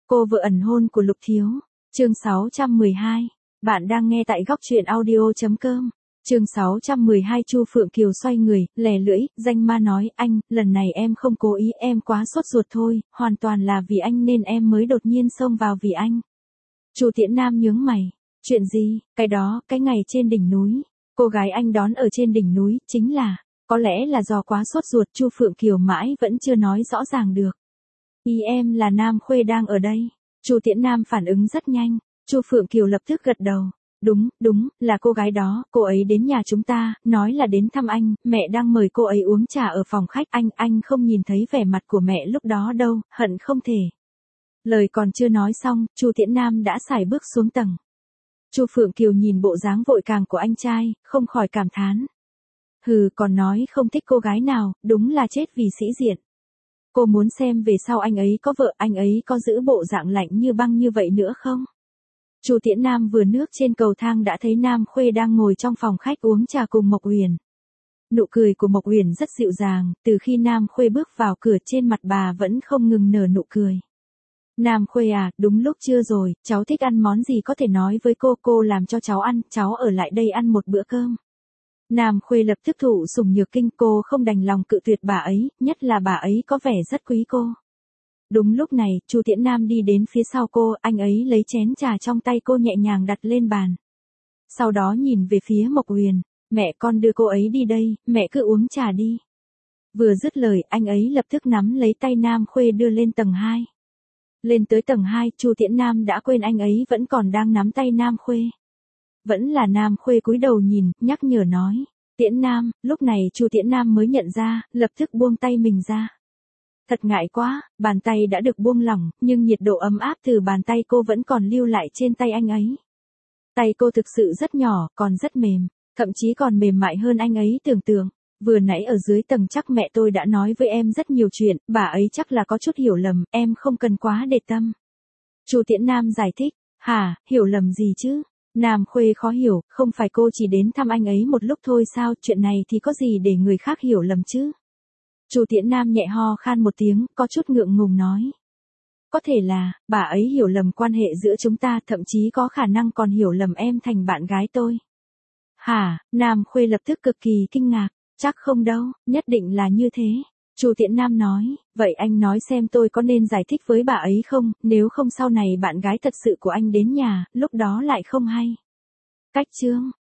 Cô vợ ẩn hôn của Lục Thiếu. Chương 612. Bạn đang nghe tại góc truyện audio.com. Chương 612. Chu Phượng Kiều xoay người, lè lưỡi, danh ma nói, anh, lần này em không cố ý, em quá sốt ruột thôi, hoàn toàn là vì anh nên em mới đột nhiên xông vào vì anh. Chu Tiễn Nam nhướng mày, chuyện gì, cái đó, cái ngày trên đỉnh núi, cô gái anh đón ở trên đỉnh núi, chính là, có lẽ là do quá sốt ruột, Chu Phượng Kiều mãi vẫn chưa nói rõ ràng được. Ý em là Nam Khuê đang ở đây. Chu Tiễn Nam phản ứng rất nhanh, Chu Phượng Kiều lập tức gật đầu. Đúng, là cô gái đó, cô ấy đến nhà chúng ta, nói là đến thăm anh, mẹ đang mời cô ấy uống trà ở phòng khách, anh không nhìn thấy vẻ mặt của mẹ lúc đó đâu, hận không thể. Lời còn chưa nói xong, Chu Tiễn Nam đã sải bước xuống tầng. Chu Phượng Kiều nhìn bộ dáng vội vàng của anh trai, không khỏi cảm thán. Hừ, còn nói không thích cô gái nào, đúng là chết vì sĩ diện. Cô muốn xem về sau anh ấy có vợ, anh ấy có giữ bộ dạng lạnh như băng như vậy nữa không? Chu Tiễn Nam vừa bước trên cầu thang đã thấy Nam Khuê đang ngồi trong phòng khách uống trà cùng Mộc Uyển. Nụ cười của Mộc Uyển rất dịu dàng, từ khi Nam Khuê bước vào cửa trên mặt bà vẫn không ngừng nở nụ cười. Nam Khuê à, đúng lúc trưa rồi, cháu thích ăn món gì có thể nói với cô làm cho cháu ăn, cháu ở lại đây ăn một bữa cơm. Nam Khuê lập tức thụ sủng nhược kinh, cô không đành lòng cự tuyệt bà ấy, nhất là bà ấy có vẻ rất quý cô. Đúng lúc này, Chu Tiễn Nam đi đến phía sau cô, anh ấy lấy chén trà trong tay cô nhẹ nhàng đặt lên bàn. Sau đó nhìn về phía Mộc Uyển, mẹ con đưa cô ấy đi đây, mẹ cứ uống trà đi. Vừa dứt lời, anh ấy lập tức nắm lấy tay Nam Khuê đưa lên tầng 2. Lên tới tầng 2, Chu Tiễn Nam đã quên anh ấy vẫn còn đang nắm tay Nam Khuê. Vẫn là Nam Khuê cúi đầu nhìn, nhắc nhở nói, Tiễn Nam, lúc này Chu Tiễn Nam mới nhận ra, lập tức buông tay mình ra. Thật ngại quá, bàn tay đã được buông lỏng, nhưng nhiệt độ ấm áp từ bàn tay cô vẫn còn lưu lại trên tay anh ấy. Tay cô thực sự rất nhỏ, còn rất mềm, thậm chí còn mềm mại hơn anh ấy tưởng tượng. Vừa nãy ở dưới tầng chắc mẹ tôi đã nói với em rất nhiều chuyện, bà ấy chắc là có chút hiểu lầm, em không cần quá để tâm. Chu Tiễn Nam giải thích, hả, hiểu lầm gì chứ? Nam Khuê khó hiểu, không phải cô chỉ đến thăm anh ấy một lúc thôi sao, chuyện này thì có gì để người khác hiểu lầm chứ? Chu Tiễn Nam nhẹ ho khan một tiếng, có chút ngượng ngùng nói. Có thể là, bà ấy hiểu lầm quan hệ giữa chúng ta, thậm chí có khả năng còn hiểu lầm em thành bạn gái tôi. Hả, Nam Khuê lập tức cực kỳ kinh ngạc, chắc không đâu, nhất định là như thế. Chu Tiễn Nam nói, vậy anh nói xem tôi có nên giải thích với bà ấy không, nếu không sau này bạn gái thật sự của anh đến nhà, lúc đó lại không hay. Cách chương.